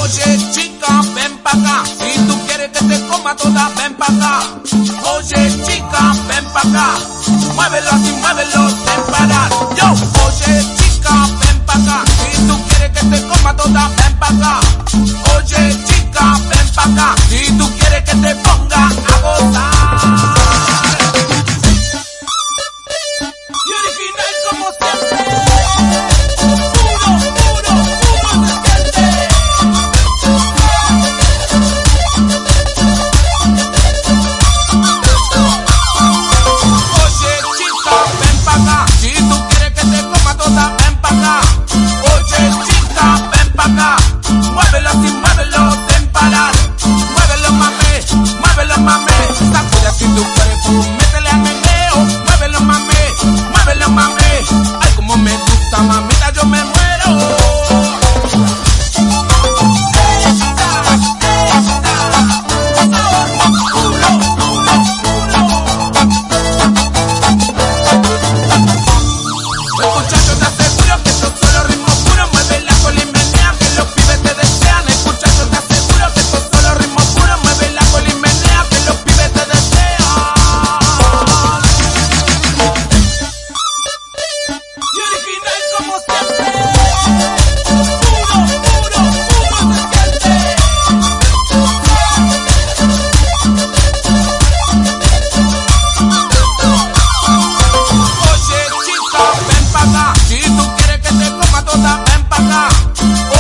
Oye chica, ven pa' acá. Si tú quieres que te coma toda, ven pa' acá. Oye chica, ven pa' acá. Muévelo así, muévelo sin parar. Yo, oye chica, ven pa' acá. Si tú quieres que te coma toda, ven pa' acá. Oye chica, ven pa' acá. Si tú quieres que te ponga a gozar. Y original como siempre. Puro, puro, puro se siente. Oye chica, ven pa' acá. Si tú quieres que te coma toda, ven pa' acá. Oye chica, ven pa' acá. Muévelo así, muévelo sin parar. Muévelo mame, sacude así tu cuerpo, métele a meneo. Muévelo mame, ay como me gusta mamita, yo me muero. Muchachos, te aseguro que esto solo ritmo puro. Mueve la cola y menea que los pibes te desean. Muchachos, te aseguro que esto solo ritmo puro. Mueve la cola y menea que los pibes te desean. Y original como siempre. Puro, puro, puro se siente. Oye chica, ven pa' acá. Si tú quieres que te coma toda, ven pa' acá.